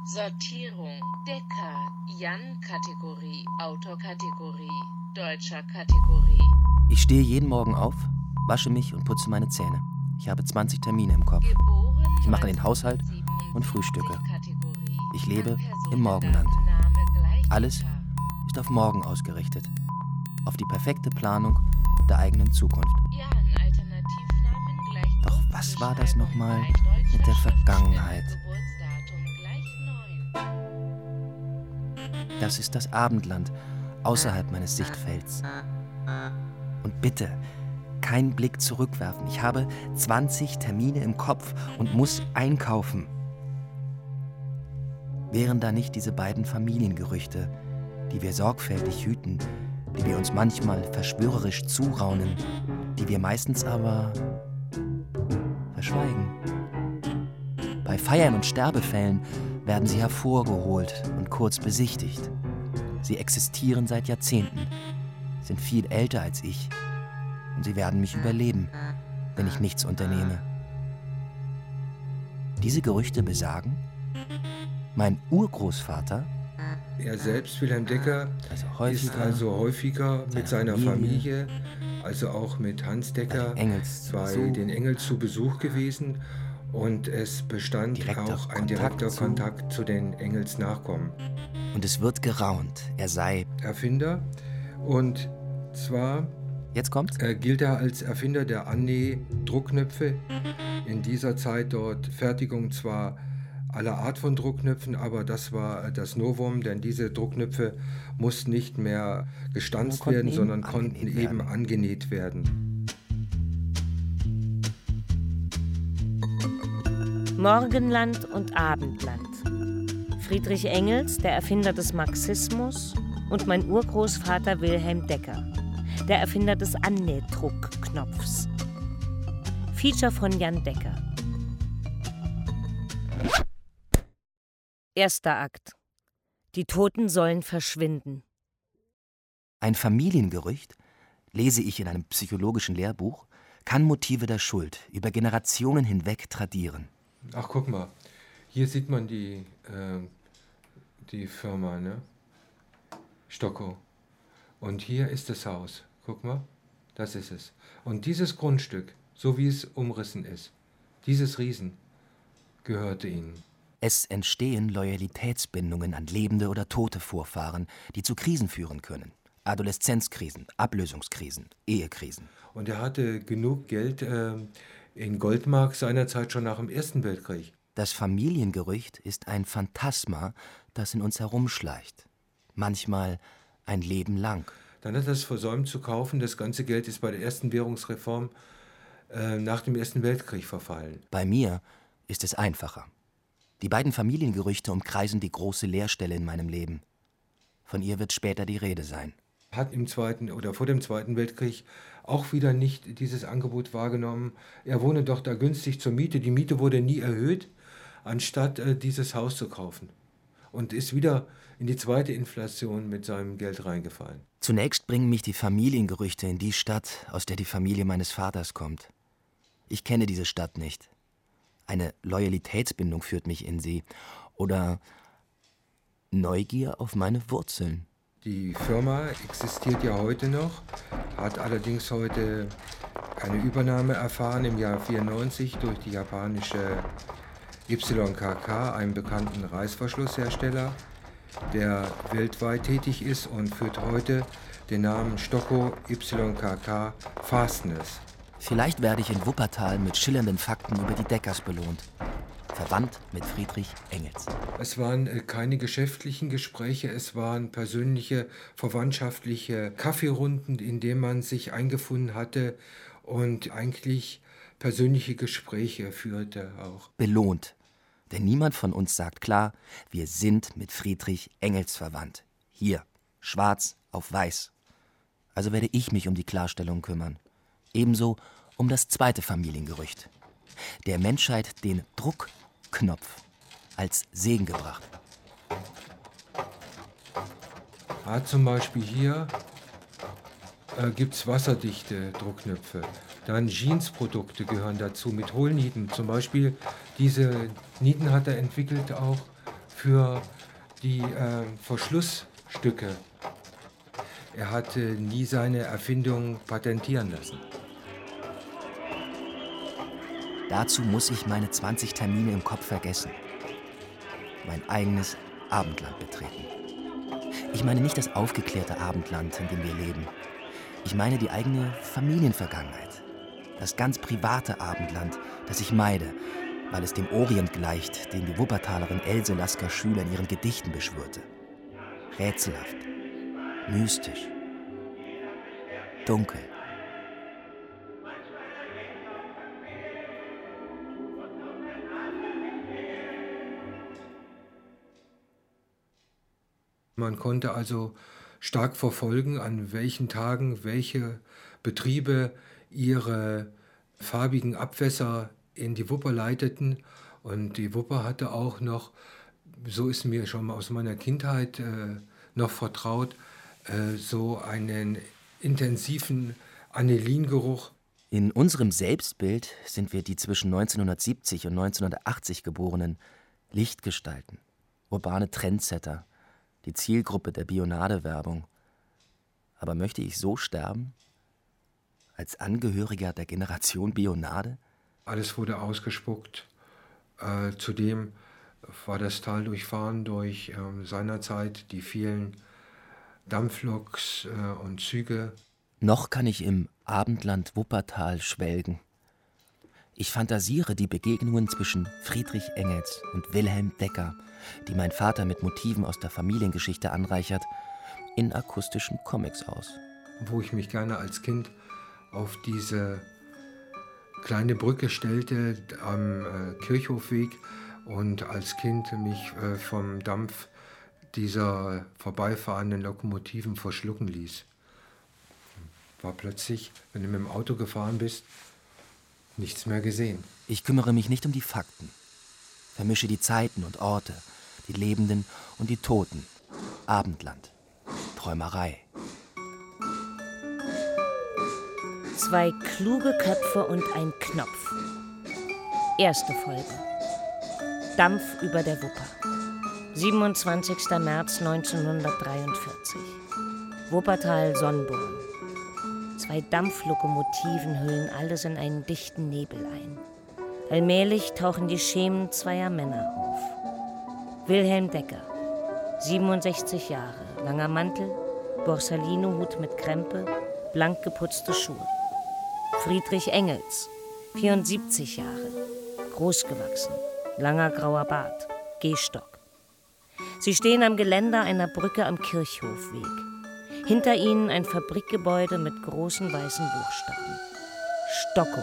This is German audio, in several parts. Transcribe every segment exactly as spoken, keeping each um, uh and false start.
Sortierung. Decker. Jan-Kategorie. Autorkategorie. Deutscher Kategorie. Ich stehe jeden Morgen auf, wasche mich und putze meine Zähne. Ich habe zwanzig Termine im Kopf. Ich mache den Haushalt und frühstücke. Ich lebe im Morgenland. Alles ist auf morgen ausgerichtet. Auf die perfekte Planung der eigenen Zukunft. Doch was war das nochmal mit der Vergangenheit? Das ist das Abendland, außerhalb meines Sichtfelds. Und bitte, keinen Blick zurückwerfen. Ich habe zwanzig Termine im Kopf und muss einkaufen. Wären da nicht diese beiden Familiengerüchte, die wir sorgfältig hüten, die wir uns manchmal verschwörerisch zuraunen, die wir meistens aber verschweigen? Bei Feiern und Sterbefällen werden sie hervorgeholt und kurz besichtigt. Sie existieren seit Jahrzehnten, sind viel älter als ich und sie werden mich überleben, wenn ich nichts unternehme. Diese Gerüchte besagen, mein Urgroßvater, er selbst, Wilhelm Decker, also häufiger, ist also häufiger mit seiner Familie, Familie, also auch mit Hans Decker, bei den Engels, bei zu, den Engels zu Besuch gewesen. Und es bestand auch ein direkter zu. Kontakt zu den Engels Nachkommen. Und es wird geraunt, er sei Erfinder. Und zwar Jetzt kommt's. Äh, gilt er als Erfinder der Annäh-Druckknöpfe. In dieser Zeit dort Fertigung zwar aller Art von Druckknöpfen, aber das war das Novum, denn diese Druckknöpfe mussten nicht mehr gestanzt werden, sondern konnten eben angenäht werden. Morgenland und Abendland. Friedrich Engels, der Erfinder des Marxismus, und mein Urgroßvater Wilhelm Decker, der Erfinder des Annähdruckknopfs. Feature von Jan Decker. Erster Akt. Die Toten sollen verschwinden. Ein Familiengerücht, lese ich in einem psychologischen Lehrbuch, kann Motive der Schuld über Generationen hinweg tradieren. Ach, guck mal, hier sieht man die, äh, die Firma, ne? Stockow. Und hier ist das Haus. Guck mal, das ist es. Und dieses Grundstück, so wie es umrissen ist, dieses Riesen, gehörte ihnen. Es entstehen Loyalitätsbindungen an lebende oder tote Vorfahren, die zu Krisen führen können. Adoleszenzkrisen, Ablösungskrisen, Ehekrisen. Und er hatte genug Geld äh, in Goldmark seinerzeit schon nach dem Ersten Weltkrieg. Das Familiengerücht ist ein Phantasma, das in uns herumschleicht. Manchmal ein Leben lang. Dann hat er es versäumt zu kaufen. Das ganze Geld ist bei der ersten Währungsreform äh, nach dem Ersten Weltkrieg verfallen. Bei mir ist es einfacher. Die beiden Familiengerüchte umkreisen die große Leerstelle in meinem Leben. Von ihr wird später die Rede sein. Hat im Zweiten oder vor dem Zweiten Weltkrieg auch wieder nicht dieses Angebot wahrgenommen. Er wohne doch da günstig zur Miete. Die Miete wurde nie erhöht, anstatt äh, dieses Haus zu kaufen. Und ist wieder in die zweite Inflation mit seinem Geld reingefallen. Zunächst bringen mich die Familiengerüchte in die Stadt, aus der die Familie meines Vaters kommt. Ich kenne diese Stadt nicht. Eine Loyalitätsbindung führt mich in sie. Oder Neugier auf meine Wurzeln. Die Firma existiert ja heute noch, hat allerdings heute eine Übernahme erfahren im Jahr vierundneunzig durch die japanische Y K K, einen bekannten Reißverschlusshersteller, der weltweit tätig ist und führt heute den Namen Stockow Y K K Fasteners. Vielleicht werde ich in Wuppertal mit schillernden Fakten über die Deckers belohnt. Verwandt mit Friedrich Engels. Es waren keine geschäftlichen Gespräche, es waren persönliche, verwandtschaftliche Kaffeerunden, in denen man sich eingefunden hatte und eigentlich persönliche Gespräche führte auch. Belohnt. Denn niemand von uns sagt klar, wir sind mit Friedrich Engels verwandt. Hier, schwarz auf weiß. Also werde ich mich um die Klarstellung kümmern. Ebenso um das zweite Familiengerücht. Der Menschheit den Druckknopf als Segen gebracht. Ah, zum Beispiel hier äh, gibt es wasserdichte Druckknöpfe. Dann Jeansprodukte gehören dazu mit Hohlnieten. Zum Beispiel diese Nieten hat er entwickelt auch für die äh, Verschlussstücke. Er hatte nie seine Erfindung patentieren lassen. Dazu muss ich meine zwanzig Termine im Kopf vergessen. Mein eigenes Abendland betreten. Ich meine nicht das aufgeklärte Abendland, in dem wir leben. Ich meine die eigene Familienvergangenheit. Das ganz private Abendland, das ich meide, weil es dem Orient gleicht, den die Wuppertalerin Else Lasker-Schüler in ihren Gedichten beschwörte. Rätselhaft, mystisch, dunkel. Man konnte also stark verfolgen, an welchen Tagen welche Betriebe ihre farbigen Abwässer in die Wupper leiteten. Und die Wupper hatte auch noch, so ist mir schon aus meiner Kindheit äh, noch vertraut, äh, so einen intensiven Anilingeruch. In unserem Selbstbild sind wir die zwischen neunzehnhundertsiebzig und neunzehnhundertachtzig Geborenen Lichtgestalten, urbane Trendsetter, die Zielgruppe der Bionade-Werbung. Aber möchte ich so sterben? Als Angehöriger der Generation Bionade? Alles wurde ausgespuckt. Äh, zudem war das Tal durchfahren durch äh, seinerzeit die vielen Dampfloks äh, und Züge. Noch kann ich im Abendland Wuppertal schwelgen. Ich fantasiere die Begegnungen zwischen Friedrich Engels und Wilhelm Decker, die mein Vater mit Motiven aus der Familiengeschichte anreichert, in akustischen Comics aus. Wo ich mich gerne als Kind auf diese kleine Brücke stellte am äh, Kirchhofweg und als Kind mich äh, vom Dampf dieser vorbeifahrenden Lokomotiven verschlucken ließ. War plötzlich, wenn du mit dem Auto gefahren bist, nichts mehr gesehen. Ich kümmere mich nicht um die Fakten, vermische die Zeiten und Orte, die Lebenden und die Toten. Abendland, Träumerei. Zwei kluge Köpfe und ein Knopf. Erste Folge. Dampf über der Wupper. siebenundzwanzigster März neunzehnhundertdreiundvierzig. Wuppertal Sonnborn. Zwei Dampflokomotiven hüllen alles in einen dichten Nebel ein. Allmählich tauchen die Schemen zweier Männer auf. Wilhelm Decker, siebenundsechzig Jahre, langer Mantel, Borsalino-Hut mit Krempe, blank geputzte Schuhe. Friedrich Engels, vierundsiebzig Jahre, großgewachsen, langer grauer Bart, Gehstock. Sie stehen am Geländer einer Brücke am Kirchhofweg. Hinter ihnen ein Fabrikgebäude mit großen weißen Buchstaben. Stocko.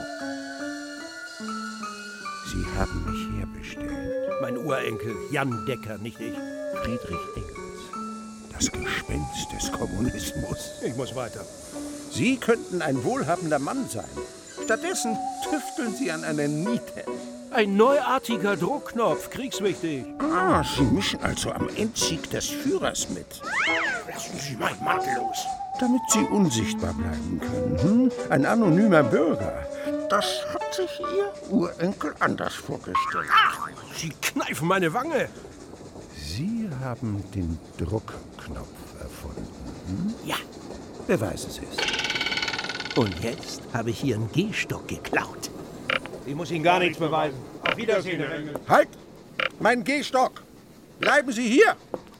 Sie haben mich herbestellt. Mein Urenkel, Jan Decker, nicht ich. Friedrich Engels, das Gespenst des Kommunismus. Ich muss weiter. Sie könnten ein wohlhabender Mann sein. Stattdessen tüfteln Sie an einer Niete. Ein neuartiger Druckknopf, kriegswichtig. Ah, Sie mischen also am Endsieg des Führers mit. Lassen Sie meinen Mantel los. Damit Sie unsichtbar bleiben können. Hm? Ein anonymer Bürger. Das hat sich Ihr Urenkel anders vorgestellt. Ach, Sie kneifen meine Wange. Sie haben den Druckknopf erfunden. Hm? Ja. Beweisen Sie es. Und jetzt habe ich Ihren Gehstock geklaut. Ich muss Ihnen gar nichts beweisen. Auf Wiedersehen, Herr Engel. Halt! Mein Gehstock! Bleiben Sie hier!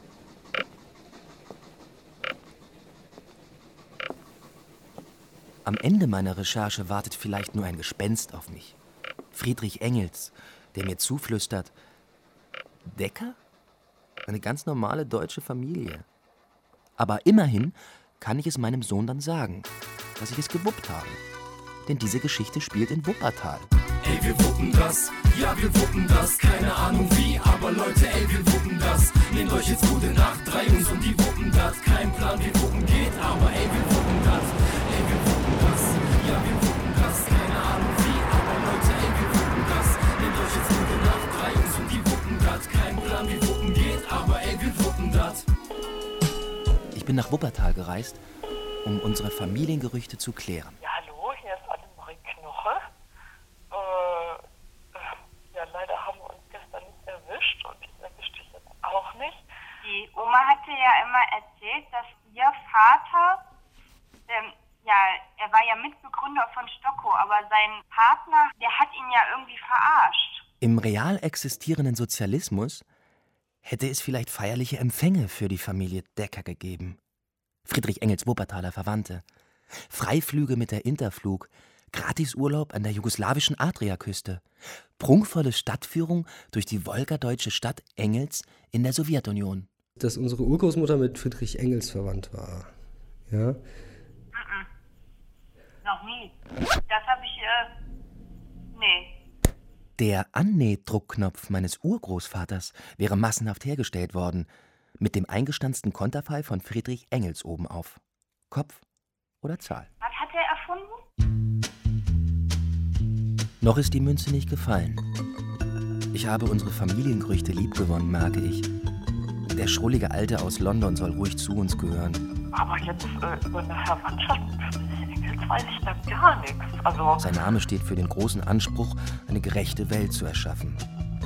Am Ende meiner Recherche wartet vielleicht nur ein Gespenst auf mich. Friedrich Engels, der mir zuflüstert: Decker? Eine ganz normale deutsche Familie. Aber immerhin kann ich es meinem Sohn dann sagen, dass ich es gewuppt habe. Denn diese Geschichte spielt in Wuppertal. Ey, wir wuppen das, ja, wir wuppen das, keine Ahnung wie, aber Leute, ey, wir wuppen das. Nehmt euch jetzt gute Nacht, drei Jungs und die wuppen das. Kein Plan, wie wuppen geht, aber ey, wir wuppen das. Ey, wir wuppen das, ja, wir wuppen das, keine Ahnung wie, aber Leute, ey, wir wuppen das. Nehmt euch jetzt gute Nacht, drei Jungs und die wuppen das. Kein Plan, wie wuppen geht, aber ey, wir wuppen das. Ich bin nach Wuppertal gereist, um unsere Familiengerüchte zu klären. Ja, hallo, hier ist Annemarie Knoche. Äh, ja, leider haben wir uns gestern nicht erwischt und ich erwische dich jetzt auch. Erfinder von Stocko, aber sein Partner, der hat ihn ja irgendwie verarscht. Im real existierenden Sozialismus hätte es vielleicht feierliche Empfänge für die Familie Decker gegeben. Friedrich Engels Wuppertaler Verwandte, Freiflüge mit der Interflug, Gratisurlaub an der jugoslawischen Adriaküste, prunkvolle Stadtführung durch die wolgadeutsche Stadt Engels in der Sowjetunion. Dass unsere Urgroßmutter mit Friedrich Engels verwandt war, ja? Mm-mm. Noch nie. Das habe ich, äh, nee. Der Annähdruckknopf meines Urgroßvaters wäre massenhaft hergestellt worden, mit dem eingestanzten Konterfei von Friedrich Engels obenauf. Kopf oder Zahl? Was hat er erfunden? Noch ist die Münze nicht gefallen. Ich habe unsere Familiengerüchte liebgewonnen, merke ich. Der schrullige Alte aus London soll ruhig zu uns gehören. Aber jetzt äh, über eine Verwandtschaft mit Friedrich Engels weiß ich da gar nichts. Also Sein Name steht für den großen Anspruch, eine gerechte Welt zu erschaffen.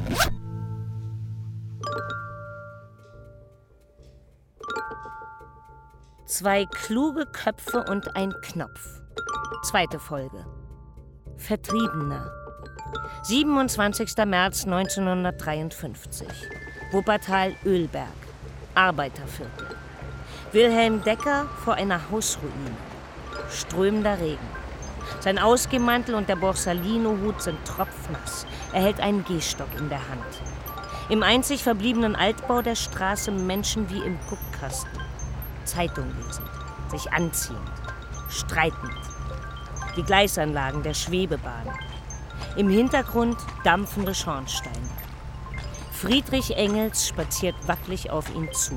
Zwei kluge Köpfe und ein Knopf. Zweite Folge. Vertriebener. siebenundzwanzigster März neunzehnhundertdreiundfünfzig. Wuppertal-Ölberg. Arbeiterviertel. Wilhelm Decker vor einer Hausruine. Strömender Regen. Sein Ausgehmantel und der Borsalino-Hut sind tropfnass. Er hält einen Gehstock in der Hand. Im einzig verbliebenen Altbau der Straße Menschen wie im Guckkasten. Zeitung lesend, sich anziehend, streitend. Die Gleisanlagen der Schwebebahn. Im Hintergrund dampfende Schornsteine. Friedrich Engels spaziert wackelig auf ihn zu.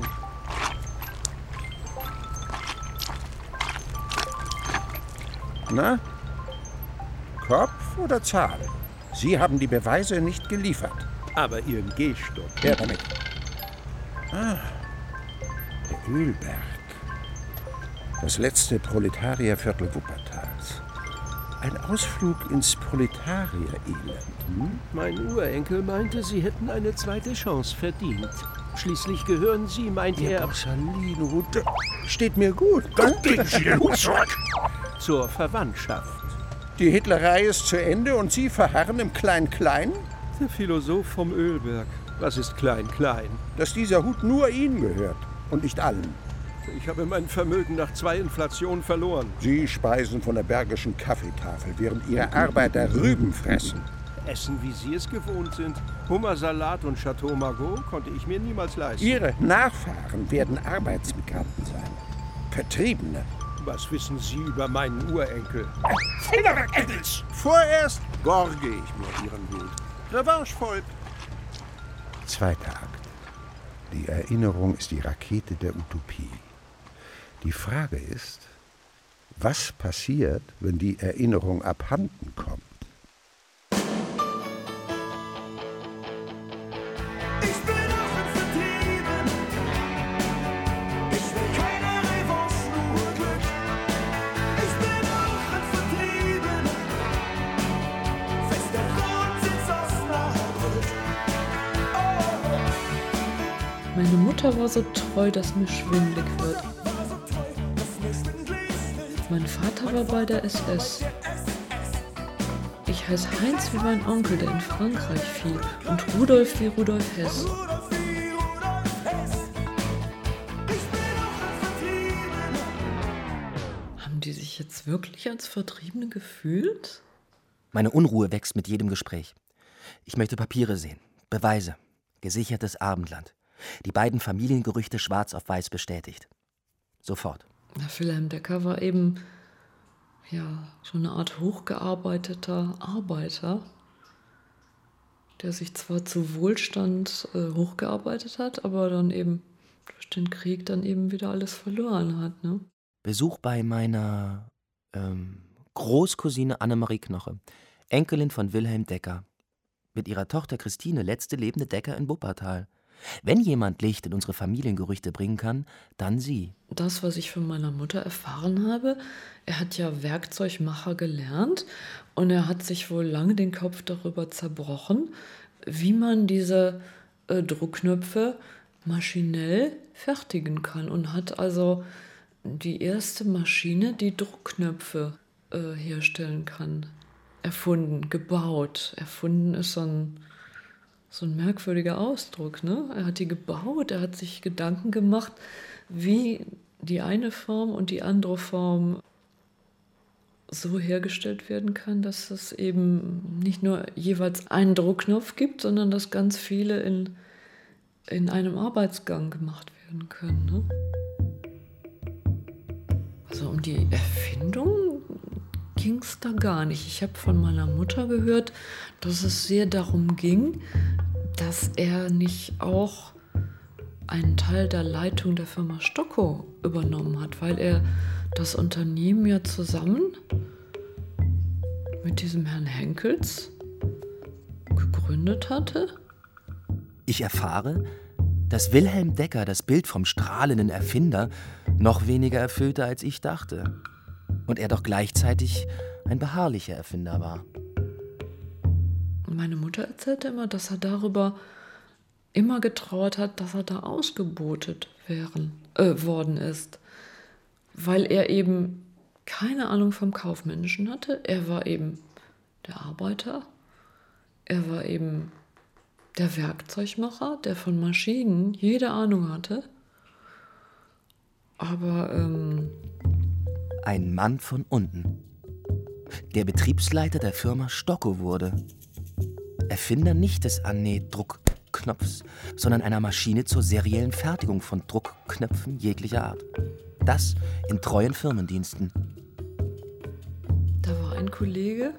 Na? Kopf oder Zahl? Sie haben die Beweise nicht geliefert. Aber Ihren Gehstock. Her damit. Ah, der Ölberg. Das letzte Proletarierviertel Wuppertals. Ein Ausflug ins Proletarier-Elend. Hm? Mein Urenkel meinte, Sie hätten eine zweite Chance verdient. Schließlich gehören Sie, meint Der er, Borsalino steht mir gut. Dann legen Sie den Hut zurück. zur Verwandtschaft. Die Hitlerei ist zu Ende und Sie verharren im Klein-Klein? Der Philosoph vom Ölberg. Was ist Klein-Klein? Dass dieser Hut nur Ihnen gehört und nicht allen. Ich habe mein Vermögen nach zwei Inflationen verloren. Sie speisen von der bergischen Kaffeetafel, während Ihre Arbeiter Rüben fressen. Essen, wie Sie es gewohnt sind. Hummersalat und Chateau Margaux konnte ich mir niemals leisten. Ihre Nachfahren werden Arbeitsmigranten sein. Vertriebene. Was wissen Sie über meinen Urenkel? Finger weg, Engels! Vorerst gorge ich mir Ihren Hut. Revanche folgt. Zweiter Akt. Die Erinnerung ist die Rakete der Utopie. Die Frage ist, was passiert, wenn die Erinnerung abhanden kommt? Meine Mutter war so treu, dass mir schwindelig wird. Mein Vater war bei der S S. Ich heiße Heinz wie mein Onkel, der in Frankreich fiel, und Rudolf wie Rudolf Hess. Haben die sich jetzt wirklich als Vertriebene gefühlt? Meine Unruhe wächst mit jedem Gespräch. Ich möchte Papiere sehen, Beweise, gesichertes Abendland. Die beiden Familiengerüchte schwarz auf weiß bestätigt. Sofort. Na, Wilhelm Decker war eben ja schon eine Art hochgearbeiteter Arbeiter, der sich zwar zu Wohlstand äh, hochgearbeitet hat, aber dann eben durch den Krieg dann eben wieder alles verloren hat. Ne? Besuch bei meiner ähm, Großcousine Annemarie Knoche, Enkelin von Wilhelm Decker. Mit ihrer Tochter Christine, letzte lebende Decker in Wuppertal. Wenn jemand Licht in unsere Familiengerüchte bringen kann, dann sie. Das, was ich von meiner Mutter erfahren habe, er hat ja Werkzeugmacher gelernt und er hat sich wohl lange den Kopf darüber zerbrochen, wie man diese äh, Druckknöpfe maschinell fertigen kann und hat also die erste Maschine, die Druckknöpfe äh, herstellen kann. Erfunden, gebaut. Erfunden ist so ein, so ein merkwürdiger Ausdruck, ne? Er hat die gebaut, er hat sich Gedanken gemacht, wie die eine Form und die andere Form so hergestellt werden kann, dass es eben nicht nur jeweils einen Druckknopf gibt, sondern dass ganz viele in, in einem Arbeitsgang gemacht werden können. Ne? Also um die Erfindung ging es da gar nicht. Ich habe von meiner Mutter gehört, dass es sehr darum ging, dass er nicht auch einen Teil der Leitung der Firma Stocko übernommen hat, weil er das Unternehmen ja zusammen mit diesem Herrn Henkels gegründet hatte. Ich erfahre, dass Wilhelm Decker das Bild vom strahlenden Erfinder noch weniger erfüllte, als ich dachte. Und er doch gleichzeitig ein beharrlicher Erfinder war. Meine Mutter erzählte immer, dass er darüber immer getrauert hat, dass er da ausgebotet wären, äh, worden ist. Weil er eben keine Ahnung vom Kaufmännischen hatte. Er war eben der Arbeiter. Er war eben der Werkzeugmacher, der von Maschinen jede Ahnung hatte. Aber ähm, ein Mann von unten. Der Betriebsleiter der Firma Stocko wurde. Erfinder nicht des Annähdruckknopfs, sondern einer Maschine zur seriellen Fertigung von Druckknöpfen jeglicher Art. Das in treuen Firmendiensten. Da war ein Kollege,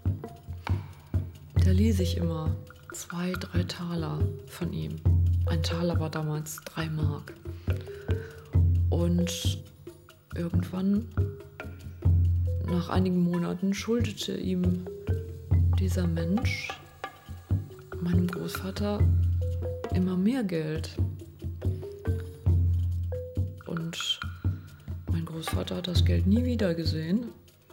der ließ ich immer zwei, drei Taler von ihm. Ein Taler war damals drei Mark. Und irgendwann, nach einigen Monaten, schuldete ihm dieser Mensch, meinem Großvater, immer mehr Geld. Und mein Großvater hat das Geld nie wieder gesehen.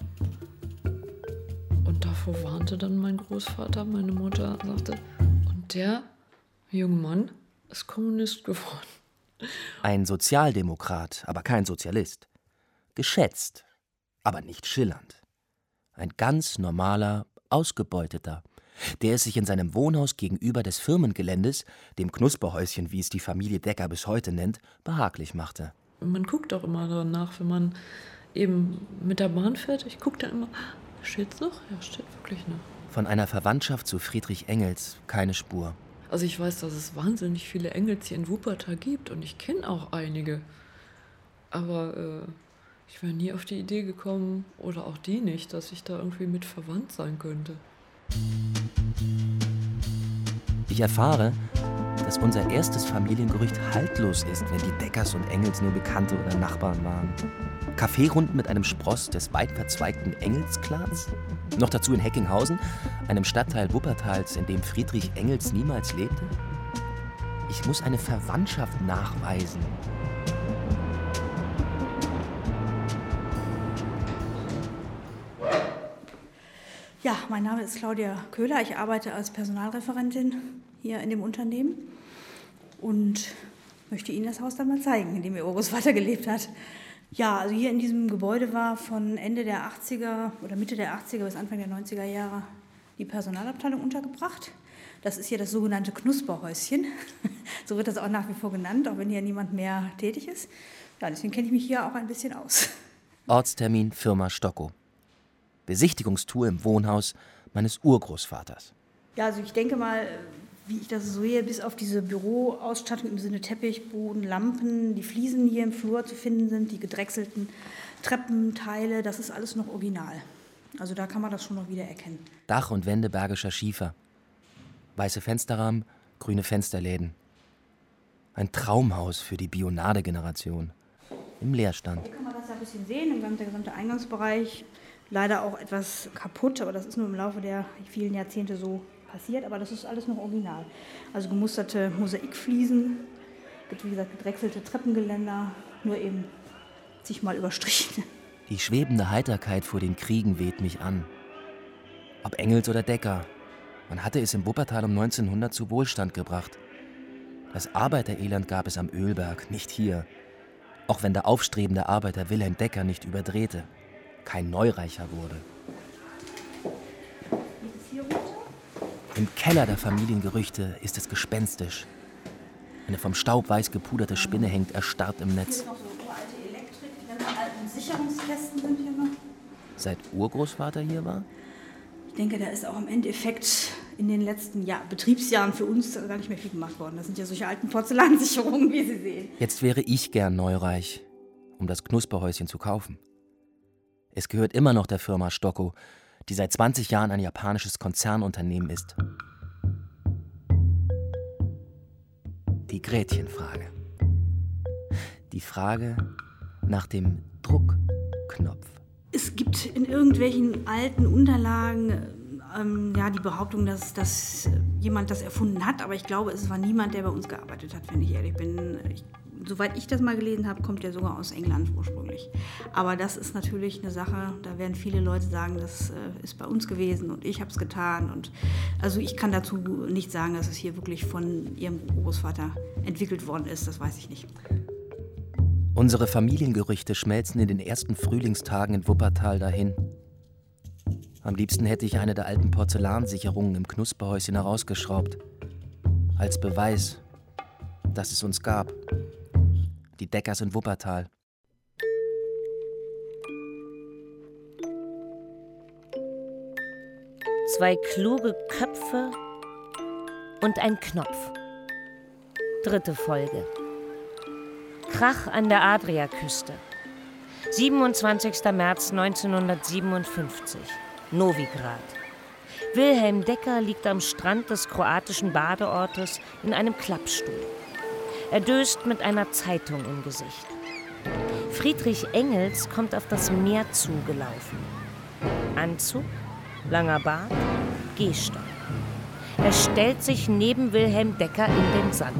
Und davor warnte dann mein Großvater, meine Mutter sagte, und der junge Mann ist Kommunist geworden. Ein Sozialdemokrat, aber kein Sozialist. Geschätzt, aber nicht schillernd. Ein ganz normaler, ausgebeuteter, der es sich in seinem Wohnhaus gegenüber des Firmengeländes, dem Knusperhäuschen, wie es die Familie Decker bis heute nennt, behaglich machte. Man guckt auch immer danach, wenn man eben mit der Bahn fährt. Ich gucke dann immer, steht's noch? Ja, steht wirklich noch. Von einer Verwandtschaft zu Friedrich Engels keine Spur. Also ich weiß, dass es wahnsinnig viele Engels hier in Wuppertal gibt und ich kenne auch einige. Aber äh, ich wäre nie auf die Idee gekommen, oder auch die nicht, dass ich da irgendwie mit verwandt sein könnte. Ich erfahre, dass unser erstes Familiengerücht haltlos ist, wenn die Deckers und Engels nur Bekannte oder Nachbarn waren. Kaffeerunden mit einem Spross des weit verzweigten Engelsklans? Noch dazu in Heckinghausen, einem Stadtteil Wuppertals, in dem Friedrich Engels niemals lebte? Ich muss eine Verwandtschaft nachweisen. Ja, mein Name ist Claudia Köhler. Ich arbeite als Personalreferentin hier in dem Unternehmen und möchte Ihnen das Haus dann mal zeigen, in dem Ihr Urgroßvater gelebt hat. Ja, also hier in diesem Gebäude war von Ende der achtziger oder Mitte der achtziger bis Anfang der neunziger Jahre die Personalabteilung untergebracht. Das ist hier das sogenannte Knusperhäuschen. So wird das auch nach wie vor genannt, auch wenn hier niemand mehr tätig ist. Ja, deswegen kenne ich mich hier auch ein bisschen aus. Ortstermin Firma Stocko. Besichtigungstour im Wohnhaus meines Urgroßvaters. Ja, also ich denke mal, wie ich das so sehe, bis auf diese Büroausstattung im Sinne Teppich, Boden, Lampen, die Fliesen hier im Flur zu finden sind, die gedrechselten Treppenteile, das ist alles noch original. Also da kann man das schon noch wieder erkennen. Dach und Wände bergischer Schiefer. Weiße Fensterrahmen, grüne Fensterläden. Ein Traumhaus für die Bionade-Generation. Im Leerstand. Hier kann man das ja ein bisschen sehen, der gesamte Eingangsbereich. Leider auch etwas kaputt, aber das ist nur im Laufe der vielen Jahrzehnte so passiert. Aber das ist alles noch original. Also gemusterte Mosaikfliesen, wie gesagt gedrechselte Treppengeländer, nur eben zigmal überstrichen. Die schwebende Heiterkeit vor den Kriegen weht mich an. Ob Engels oder Decker, man hatte es im Wuppertal um neunzehnhundert zu Wohlstand gebracht. Das Arbeiterelend gab es am Ölberg, nicht hier. Auch wenn der aufstrebende Arbeiter Wilhelm Decker nicht überdrehte. kein Neureicher wurde. Im Keller der Familiengerüchte ist es gespenstisch. Eine vom Staub weiß gepuderte Spinne hängt erstarrt im Netz. Hier ist noch so uralte Elektrik, die ganzen alten Sicherungskästen sind hier noch. Seit Urgroßvater hier war? Ich denke, da ist auch im Endeffekt in den letzten Jahr, Betriebsjahren für uns gar nicht mehr viel gemacht worden. Das sind ja solche alten Porzellansicherungen, wie Sie sehen. Jetzt wäre ich gern neureich, um das Knusperhäuschen zu kaufen. Es gehört immer noch der Firma Stocko, die seit zwanzig Jahren ein japanisches Konzernunternehmen ist. Die Gretchenfrage. Die Frage nach dem Druckknopf. Es gibt in irgendwelchen alten Unterlagen ähm, ja, die Behauptung, dass, dass jemand das erfunden hat. Aber ich glaube, es war niemand, der bei uns gearbeitet hat, wenn ich ehrlich bin. Ich, soweit ich das mal gelesen habe, kommt der sogar aus England ursprünglich. Aber das ist natürlich eine Sache, da werden viele Leute sagen, das äh, ist bei uns gewesen und ich habe es getan. Und also ich kann dazu nicht sagen, dass es hier wirklich von Ihrem Großvater entwickelt worden ist. Das weiß ich nicht. Unsere Familiengerüchte schmelzen in den ersten Frühlingstagen in Wuppertal dahin. Am liebsten hätte ich eine der alten Porzellansicherungen im Knusperhäuschen herausgeschraubt. Als Beweis, dass es uns gab. Die Deckers in Wuppertal. Zwei kluge Köpfe und ein Knopf. Dritte Folge. Krach an der Adriaküste. siebenundzwanzigster März neunzehnhundertsiebenundfünfzig. Novigrad. Wilhelm Decker liegt am Strand des kroatischen Badeortes in einem Klappstuhl. Er döst mit einer Zeitung im Gesicht. Friedrich Engels kommt auf das Meer zugelaufen. Anzug, langer Bart, Gehstock. Er stellt sich neben Wilhelm Decker in den Sand.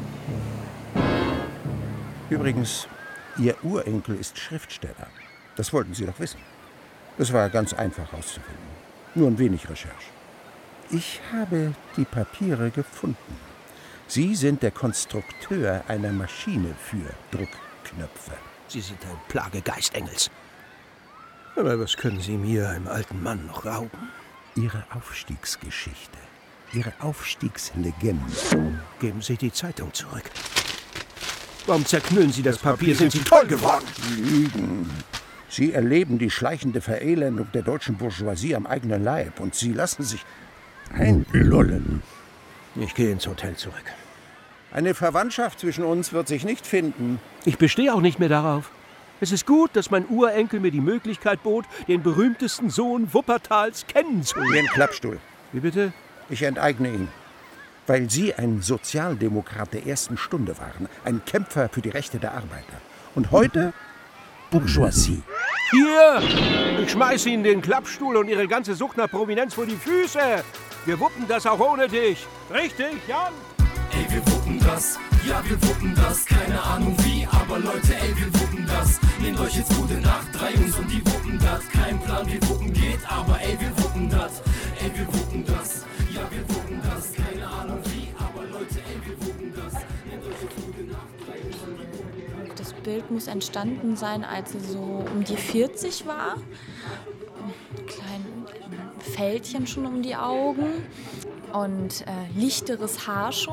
Übrigens, Ihr Urenkel ist Schriftsteller. Das wollten Sie doch wissen. Das war ganz einfach herauszufinden. Nur ein wenig Recherche. Ich habe die Papiere gefunden. Sie sind der Konstrukteur einer Maschine für Druckknöpfe. Sie sind ein Plagegeist, Engels. Aber was können Sie mir, einem alten Mann, noch rauben? Ihre Aufstiegsgeschichte. Ihre Aufstiegslegende. Geben Sie die Zeitung zurück. Warum zerknüllen Sie das, das Papier? Papier? Sind Sie toll geworden? Lügen. Sie erleben die schleichende Verelendung der deutschen Bourgeoisie am eigenen Leib und Sie lassen sich einlullen. Ich gehe ins Hotel zurück. Eine Verwandtschaft zwischen uns wird sich nicht finden. Ich bestehe auch nicht mehr darauf. Es ist gut, dass mein Urenkel mir die Möglichkeit bot, den berühmtesten Sohn Wuppertals kennenzulernen. Ihren Klappstuhl. Wie bitte? Ich enteigne ihn. Weil Sie ein Sozialdemokrat der ersten Stunde waren. Ein Kämpfer für die Rechte der Arbeiter. Und heute Bourgeoisie. Hier! Ich schmeiße Ihnen den Klappstuhl und Ihre ganze Sucht nach Prominenz vor die Füße. Wir wuppen das auch ohne dich. Richtig, Jan? Ey, wir wuppen das. Ja, wir wuppen das. Keine Ahnung wie, aber Leute, ey, wir wuppen das. Nehmt euch jetzt gute Nacht. Drei Jungs und die wuppen das. Kein Plan, wie wuppen geht, aber ey, wir wuppen das. Ey, wir wuppen das. Ja, wir wuppen das. Keine Ahnung wie, aber Leute, ey, wir wuppen das. Nehmt euch jetzt gute Nacht. Drei Jungs und die wuppen das. Das Bild muss entstanden sein, als sie so um die vierzig war. Ein kleines Fältchen schon um die Augen und äh, lichteres Haar schon.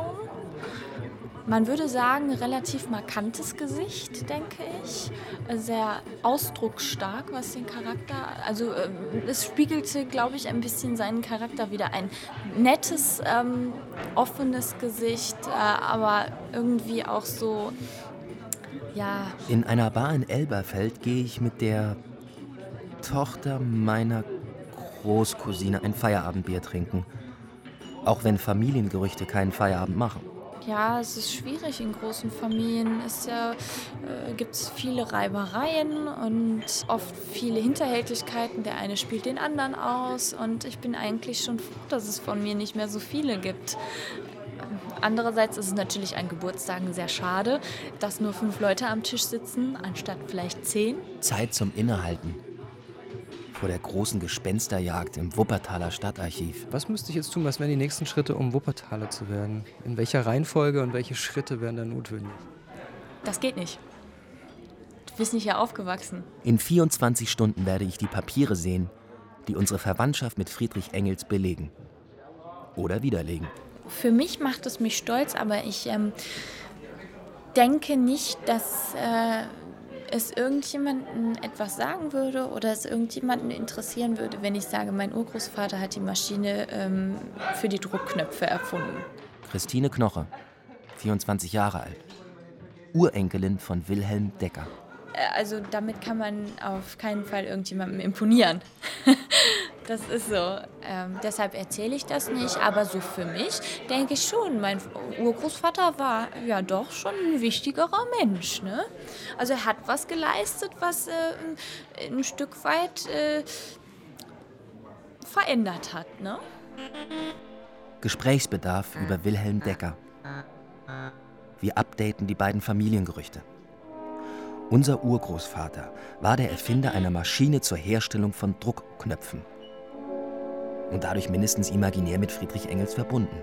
Man würde sagen, relativ markantes Gesicht, denke ich. Sehr ausdrucksstark, was den Charakter... Also äh, es spiegelte, glaube ich, ein bisschen seinen Charakter wider. Ein nettes, ähm, offenes Gesicht, äh, aber irgendwie auch so... Ja. In einer Bar in Elberfeld gehe ich mit der Tochter meiner Großcousine ein Feierabendbier trinken. Auch wenn Familiengerüchte keinen Feierabend machen. Ja, es ist schwierig in großen Familien. Es ja, äh, gibt es viele Reibereien und oft viele Hinterhältigkeiten. Der eine spielt den anderen aus und ich bin eigentlich schon froh, dass es von mir nicht mehr so viele gibt. Andererseits ist es natürlich an Geburtstagen sehr schade, dass nur fünf Leute am Tisch sitzen, anstatt vielleicht zehn. Zeit zum Innehalten. Vor der großen Gespensterjagd im Wuppertaler Stadtarchiv. Was müsste ich jetzt tun? Was wären die nächsten Schritte, um Wuppertaler zu werden? In welcher Reihenfolge und welche Schritte wären da notwendig? Das geht nicht. bist nicht hier aufgewachsen. In vierundzwanzig Stunden werde ich die Papiere sehen, die unsere Verwandtschaft mit Friedrich Engels belegen. Oder widerlegen. Für mich macht es mich stolz, aber ich ähm, denke nicht, dass äh, es irgendjemandem etwas sagen würde oder es irgendjemanden interessieren würde, wenn ich sage, mein Urgroßvater hat die Maschine ähm, für die Druckknöpfe erfunden. Christine Knoche, vierundzwanzig Jahre alt. Urenkelin von Wilhelm Decker. Also damit kann man auf keinen Fall irgendjemandem imponieren. Das ist so. Ähm, deshalb erzähle ich das nicht. Aber so für mich denke ich schon, mein Urgroßvater war ja doch schon ein wichtigerer Mensch. Ne? Also er hat was geleistet, was äh, ein Stück weit äh, verändert hat. Ne? Gesprächsbedarf über Wilhelm Decker. Wir updaten die beiden Familiengerüchte. Unser Urgroßvater war der Erfinder einer Maschine zur Herstellung von Druckknöpfen. Und dadurch mindestens imaginär mit Friedrich Engels verbunden.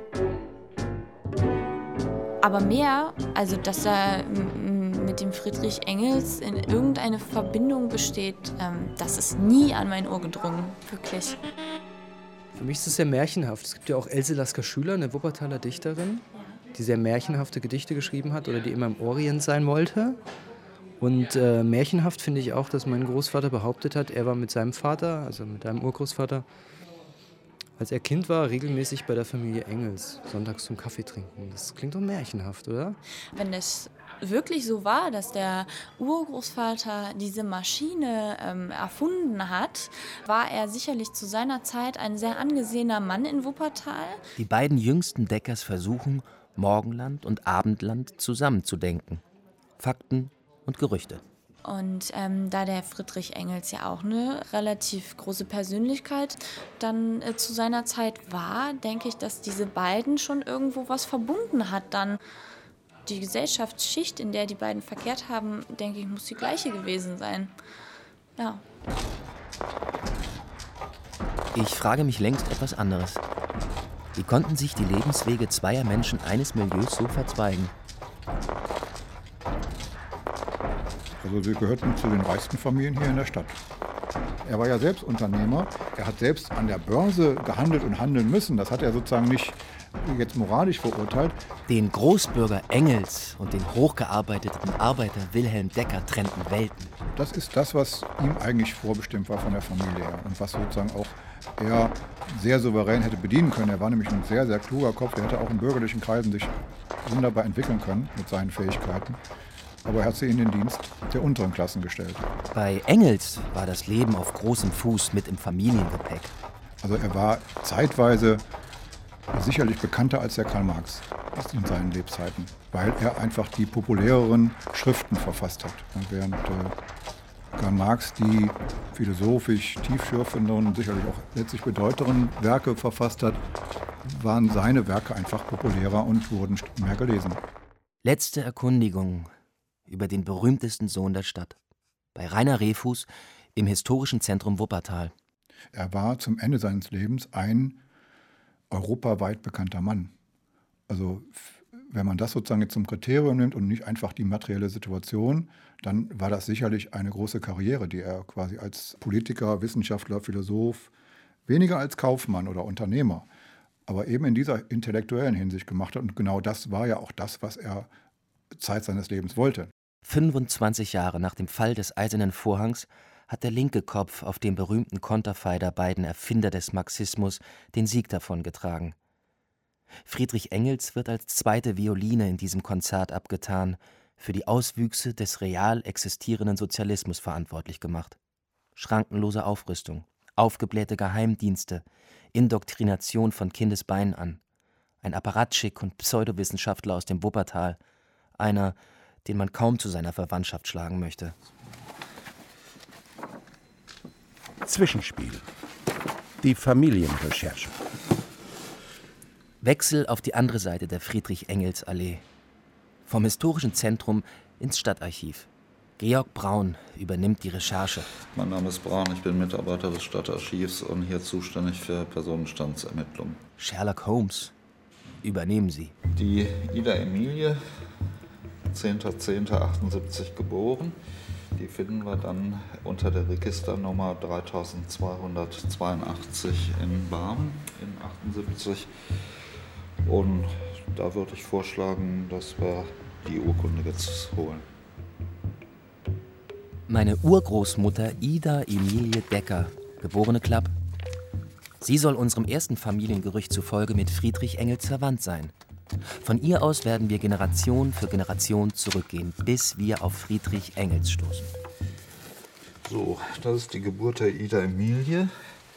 Aber mehr, also dass er mit dem Friedrich Engels in irgendeine Verbindung besteht, ähm, das ist nie an mein Ohr gedrungen, wirklich. Für mich ist es sehr märchenhaft. Es gibt ja auch Else Lasker-Schüler, eine Wuppertaler Dichterin, die sehr märchenhafte Gedichte geschrieben hat oder die immer im Orient sein wollte. Und äh, märchenhaft finde ich auch, dass mein Großvater behauptet hat, er war mit seinem Vater, also mit seinem Urgroßvater, als er Kind war, regelmäßig bei der Familie Engels, sonntags zum Kaffee trinken. Das klingt doch märchenhaft, oder? Wenn es wirklich so war, dass der Urgroßvater diese Maschine ähm, erfunden hat, war er sicherlich zu seiner Zeit ein sehr angesehener Mann in Wuppertal. Die beiden jüngsten Deckers versuchen, Morgenland und Abendland zusammenzudenken. Fakten und Gerüchte. Und ähm, da der Friedrich Engels ja auch eine relativ große Persönlichkeit dann äh, zu seiner Zeit war, denke ich, dass diese beiden schon irgendwo was verbunden hat. Dann die Gesellschaftsschicht, in der die beiden verkehrt haben, denke ich, muss die gleiche gewesen sein. Ja. Ich frage mich längst etwas anderes. Wie konnten sich die Lebenswege zweier Menschen eines Milieus so verzweigen? Also sie gehörten zu den reichsten Familien hier in der Stadt. Er war ja selbst Unternehmer. Er hat selbst an der Börse gehandelt und handeln müssen. Das hat er sozusagen nicht jetzt moralisch verurteilt. Den Großbürger Engels und den hochgearbeiteten Arbeiter Wilhelm Decker trennten Welten. Das ist das, was ihm eigentlich vorbestimmt war von der Familie her und was sozusagen auch er sehr souverän hätte bedienen können. Er war nämlich ein sehr, sehr kluger Kopf. Er hätte auch in bürgerlichen Kreisen sich wunderbar entwickeln können mit seinen Fähigkeiten. Aber er hat sie in den Dienst der unteren Klassen gestellt. Bei Engels war das Leben auf großem Fuß mit im Familiengepäck. Also er war zeitweise sicherlich bekannter als der Karl Marx in seinen Lebzeiten, weil er einfach die populäreren Schriften verfasst hat. Während äh, Karl Marx die philosophisch tiefschürfenden und sicherlich auch letztlich bedeutenderen Werke verfasst hat, waren seine Werke einfach populärer und wurden mehr gelesen. Letzte Erkundigung über den berühmtesten Sohn der Stadt. Bei Rainer Rehfuß im historischen Zentrum Wuppertal. Er war zum Ende seines Lebens ein europaweit bekannter Mann. Also wenn man das sozusagen jetzt zum Kriterium nimmt und nicht einfach die materielle Situation, dann war das sicherlich eine große Karriere, die er quasi als Politiker, Wissenschaftler, Philosoph, weniger als Kaufmann oder Unternehmer, aber eben in dieser intellektuellen Hinsicht gemacht hat. Und genau das war ja auch das, was er Zeit seines Lebens wollte. fünfundzwanzig Jahre nach dem Fall des Eisernen Vorhangs hat der linke Kopf auf dem berühmten Konterfei der beiden Erfinder des Marxismus den Sieg davongetragen. Friedrich Engels wird als zweite Violine in diesem Konzert abgetan, für die Auswüchse des real existierenden Sozialismus verantwortlich gemacht. Schrankenlose Aufrüstung, aufgeblähte Geheimdienste, Indoktrination von Kindesbeinen an. Ein Apparatschick und Pseudowissenschaftler aus dem Wuppertal. Einer, den man kaum zu seiner Verwandtschaft schlagen möchte. Zwischenspiel. Die Familienrecherche. Wechsel auf die andere Seite der Friedrich-Engels-Allee. Vom historischen Zentrum ins Stadtarchiv. Georg Braun übernimmt die Recherche. Mein Name ist Braun, ich bin Mitarbeiter des Stadtarchivs und hier zuständig für Personenstandsermittlungen. Sherlock Holmes. Übernehmen Sie. Die Ida Emilie, zehnter zehnter achtundsiebzig geboren, Die finden wir dann unter der Registernummer dreitausendzweihundertzweiundachtzig in Barmen in achtundsiebzig. Und da würde ich vorschlagen, dass wir die Urkunde jetzt holen. Meine Urgroßmutter Ida Emilie Decker, geborene Klapp. Sie soll unserem ersten Familiengerücht zufolge mit Friedrich Engels verwandt sein. Von ihr aus werden wir Generation für Generation zurückgehen, bis wir auf Friedrich Engels stoßen. So, das ist die Geburt der Ida Emilie.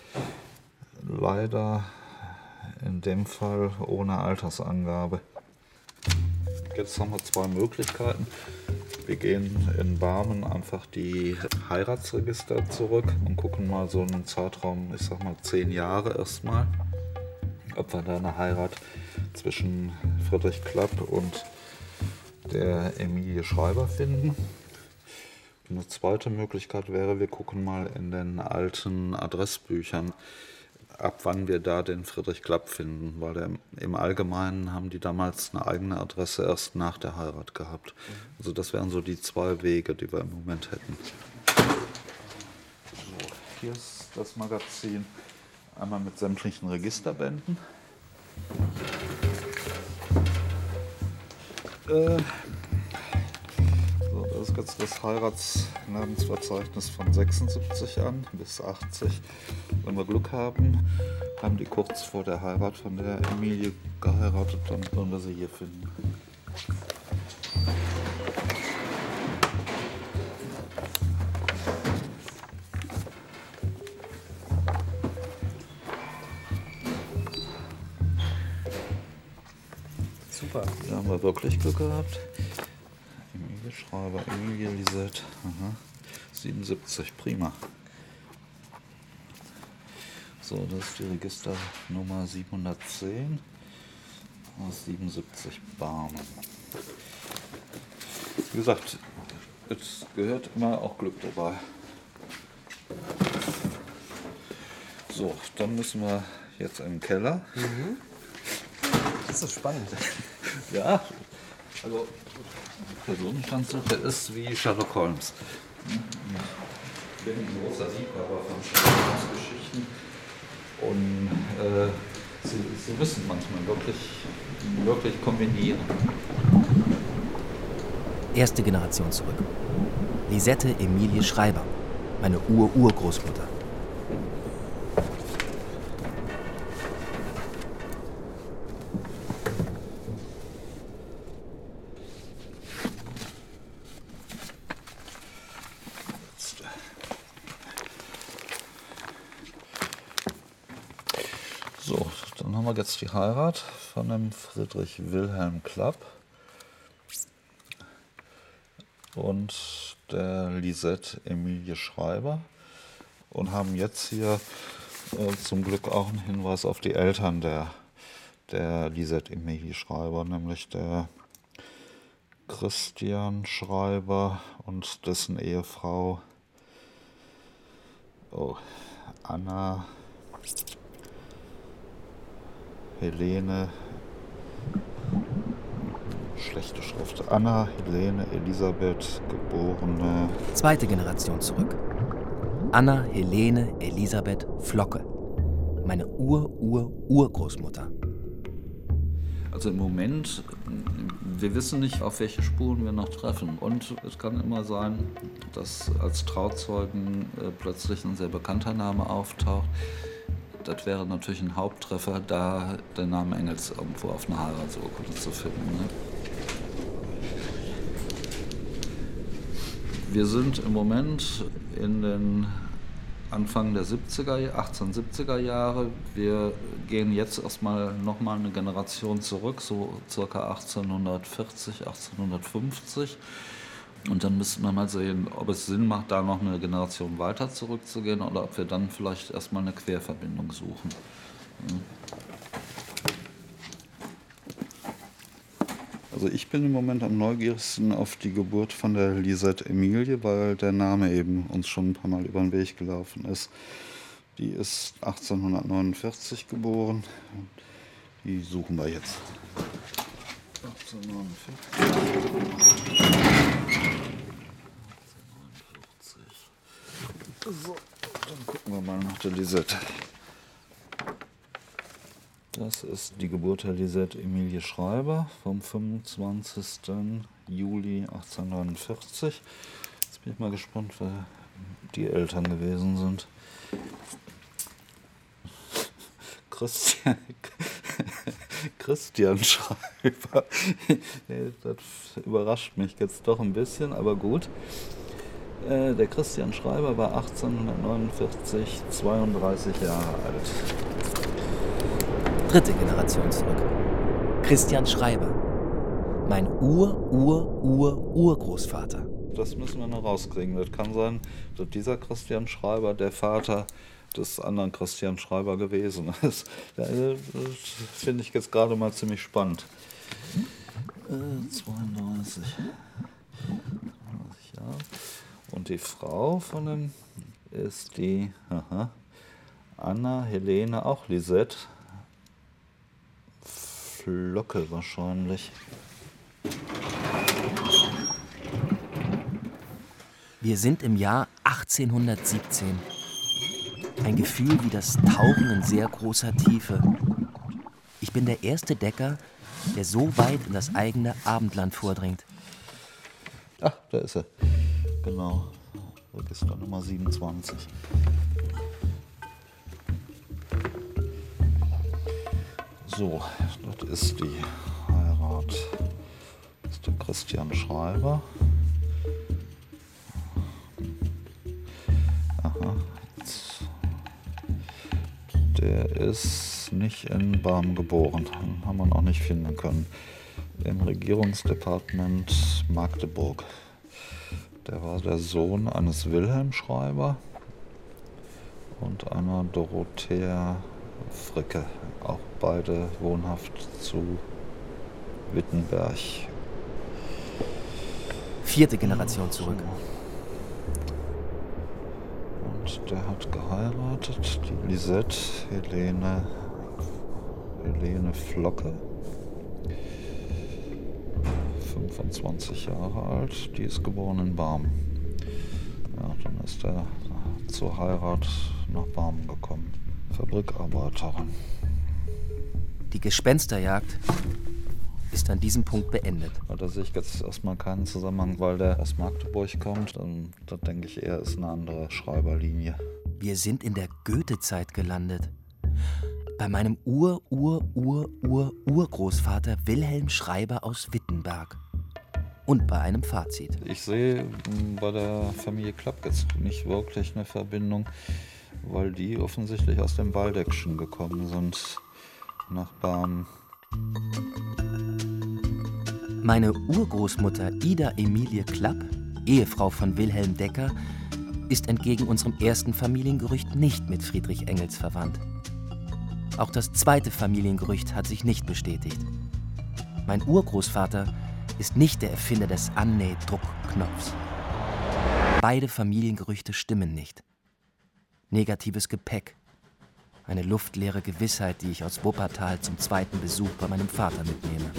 Leider in dem Fall ohne Altersangabe. Jetzt haben wir zwei Möglichkeiten. Wir gehen in Barmen einfach die Heiratsregister zurück und gucken mal so einen Zeitraum, ich sag mal zehn Jahre erstmal, ob wir da eine Heirat zwischen Friedrich Klapp und der Emilie Schreiber finden. Eine zweite Möglichkeit wäre, wir gucken mal in den alten Adressbüchern, ab wann wir da den Friedrich Klapp finden, weil der, im Allgemeinen haben die damals eine eigene Adresse erst nach der Heirat gehabt. Also das wären so die zwei Wege, die wir im Moment hätten. So, hier ist das Magazin, einmal mit sämtlichen Registerbänden. Äh, so, das ist jetzt das Heiratsnamensverzeichnis von sechsundsiebzig an bis achtzig. Wenn wir Glück haben, haben die kurz vor der Heirat von der Emilie geheiratet, dann können wir sie hier finden. Super. Da haben wir wirklich Glück gehabt. Emilie Schreiber, Emilie Lisette, aha. siebenundsiebzig, prima. So, das ist die Registernummer siebenhundertzehn aus siebenundsiebzig Barmen. Wie gesagt, es gehört immer auch Glück dabei. So, dann müssen wir jetzt in den Keller. Mhm. Das ist spannend. Ja, also Personenstandssuche ist wie Sherlock Holmes. Ich bin ein großer Liebhaber von Sherlock Holmes Geschichten und äh, sie, sie müssen manchmal wirklich, wirklich kombinieren. Erste Generation zurück. Lisette Emilie Schreiber, meine Ur-Urgroßmutter. So, dann haben wir jetzt die Heirat von dem Friedrich Wilhelm Klapp und der Lisette Emilie Schreiber und haben jetzt hier äh, zum Glück auch einen Hinweis auf die Eltern der, der Lisette Emilie Schreiber, nämlich der Christian Schreiber und dessen Ehefrau oh, Anna Helene, schlechte Schrift, Anna Helene Elisabeth, geborene... Zweite Generation zurück. Anna Helene Elisabeth Flocke, meine Ur-Ur-Urgroßmutter. Also im Moment, wir wissen nicht, auf welche Spuren wir noch treffen. Und es kann immer sein, dass als Trauzeugen äh, plötzlich ein sehr bekannter Name auftaucht. Das wäre natürlich ein Haupttreffer, da der Name Engels irgendwo auf einer Heiratsurkunde zu finden. Ne? Wir sind im Moment in den Anfang der siebziger, achtzehnhundertsiebziger Jahre. Wir gehen jetzt erstmal nochmal eine Generation zurück, so circa achtzehnhundertvierzig, achtzehnhundertfünfzig. Und dann müssen wir mal sehen, ob es Sinn macht, da noch eine Generation weiter zurückzugehen oder ob wir dann vielleicht erstmal eine Querverbindung suchen. Also ich bin im Moment am neugierigsten auf die Geburt von der Lisette Emilie, weil der Name eben uns schon ein paar Mal über den Weg gelaufen ist. Die ist achtzehnhundertneunundvierzig geboren. Die suchen wir jetzt. achtzehnhundertneunundvierzig. So, dann gucken wir mal nach der Lisette. Das ist die Geburt der Lisette Emilie Schreiber vom fünfundzwanzigsten Juli achtzehnhundertneunundvierzig. Jetzt bin ich mal gespannt, wer die Eltern gewesen sind. Christian, Christian Schreiber. Das überrascht mich jetzt doch ein bisschen, aber gut. Der Christian Schreiber war achtzehnhundertneunundvierzig zweiunddreißig Jahre alt. Dritte Generation zurück. Christian Schreiber. Mein Ur-Ur-Ur-Urgroßvater. Das müssen wir noch rauskriegen. Das kann sein, dass dieser Christian Schreiber der Vater des anderen Christian Schreiber gewesen ist. Das finde ich jetzt gerade mal ziemlich spannend. Äh, zweiunddreißig. zweiunddreißig Jahre. Und die Frau von dem ist die aha, Anna Helene, auch Lisette. Flocke wahrscheinlich. Wir sind im Jahr achtzehnhundertsiebzehn. Ein Gefühl wie das Tauchen in sehr großer Tiefe. Ich bin der erste Decker, der so weit in das eigene Abendland vordringt. Ach, da ist er. Genau. Register Nummer siebenundzwanzig. So, das ist die Heirat. Das ist der Christian Schreiber. Aha. Der ist nicht in Barmen geboren. Den haben wir noch nicht finden können. Im Regierungsdepartement Magdeburg. Der war der Sohn eines Wilhelm Schreiber und einer Dorothea Fricke. Auch beide wohnhaft zu Wittenberg. Vierte Generation zurück. Und der hat geheiratet, die Lisette Helene, Helene Flocke. fünfundzwanzig Jahre alt, die ist geboren in Barmen. Ja, dann ist er zur Heirat nach Barmen gekommen. Fabrikarbeiterin. Die Gespensterjagd ist an diesem Punkt beendet. Da sehe ich jetzt erstmal keinen Zusammenhang, weil der aus Magdeburg kommt. Dann, da denke ich eher, ist eine andere Schreiberlinie. Wir sind in der Goethe-Zeit gelandet. Bei meinem Ur-Ur-Ur-Ur-Urgroßvater Wilhelm Schreiber aus Wittenberg. Und bei einem Fazit. Ich sehe bei der Familie Klapp jetzt nicht wirklich eine Verbindung, weil die offensichtlich aus dem Waldeckschen gekommen sind nach Barmen. Meine Urgroßmutter Ida Emilie Klapp, Ehefrau von Wilhelm Decker, ist entgegen unserem ersten Familiengerücht nicht mit Friedrich Engels verwandt. Auch das zweite Familiengerücht hat sich nicht bestätigt. Mein Urgroßvater ist nicht der Erfinder des Annähdruckknopfs. Beide Familiengerüchte stimmen nicht. Negatives Gepäck. Eine luftleere Gewissheit, die ich aus Wuppertal zum zweiten Besuch bei meinem Vater mitnehme.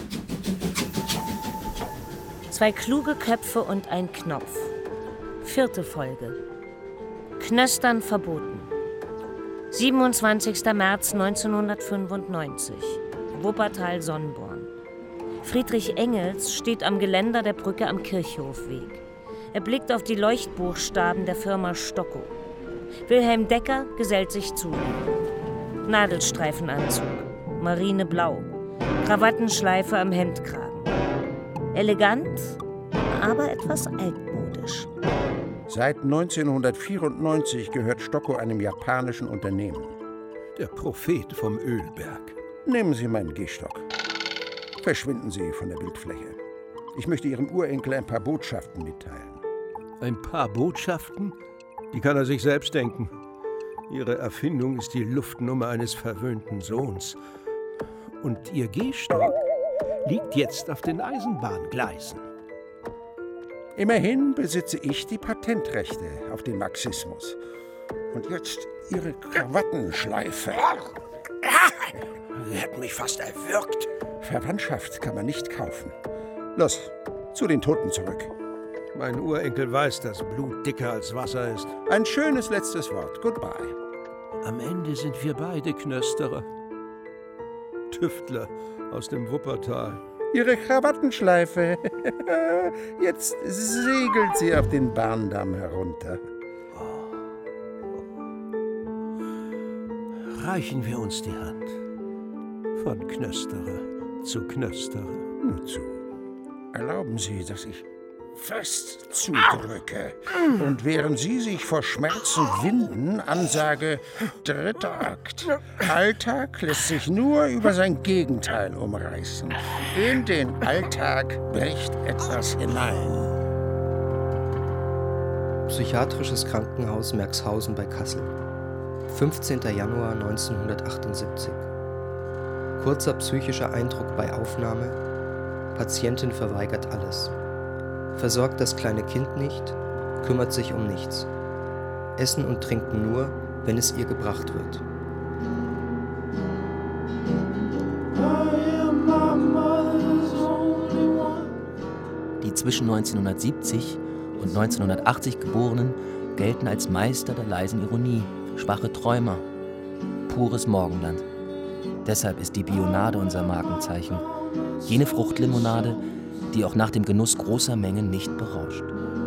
Zwei kluge Köpfe und ein Knopf. Vierte Folge. Knöstern verboten. siebenundzwanzigster März neunzehnhundertfünfundneunzig. Wuppertal-Sonnborn. Friedrich Engels steht am Geländer der Brücke am Kirchhofweg. Er blickt auf die Leuchtbuchstaben der Firma Stocko. Wilhelm Decker gesellt sich zu. Nadelstreifenanzug, marineblau, Krawattenschleife am Hemdkragen. Elegant, aber etwas altmodisch. Seit neunzehnhundertvierundneunzig gehört Stocko einem japanischen Unternehmen. Der Prophet vom Ölberg. Nehmen Sie meinen Gehstock. Verschwinden Sie von der Bildfläche. Ich möchte Ihrem Urenkel ein paar Botschaften mitteilen. Ein paar Botschaften? Die kann er sich selbst denken. Ihre Erfindung ist die Luftnummer eines verwöhnten Sohns. Und Ihr Gehstock liegt jetzt auf den Eisenbahngleisen. Immerhin besitze ich die Patentrechte auf den Marxismus. Und jetzt Ihre Krawattenschleife. Sie hätten mich fast erwürgt. Verwandtschaft kann man nicht kaufen. Los, zu den Toten zurück. Mein Urenkel weiß, dass Blut dicker als Wasser ist. Ein schönes letztes Wort. Goodbye. Am Ende sind wir beide Knösterer. Tüftler aus dem Wuppertal. Ihre Krawattenschleife. Jetzt segelt sie auf den Bahndamm herunter. Reichen wir uns die Hand. Von Knösterer zu Knösterer. Nur zu. Erlauben Sie, dass ich fest zudrücke und während Sie sich vor Schmerzen winden, ansage, dritter Akt. Alltag lässt sich nur über sein Gegenteil umreißen. In den Alltag bricht etwas hinein. Psychiatrisches Krankenhaus Merxhausen bei Kassel. fünfzehnter Januar neunzehnhundertachtundsiebzig. Kurzer psychischer Eindruck bei Aufnahme. Patientin verweigert alles. Versorgt das kleine Kind nicht, kümmert sich um nichts. Essen und trinken nur, wenn es ihr gebracht wird. Die zwischen neunzehnhundertsiebzig und neunzehnhundertachtzig Geborenen gelten als Meister der leisen Ironie, schwache Träumer, pures Morgenland. Deshalb ist die Bionade unser Markenzeichen. Jene Fruchtlimonade, die auch nach dem Genuss großer Mengen nicht berauscht.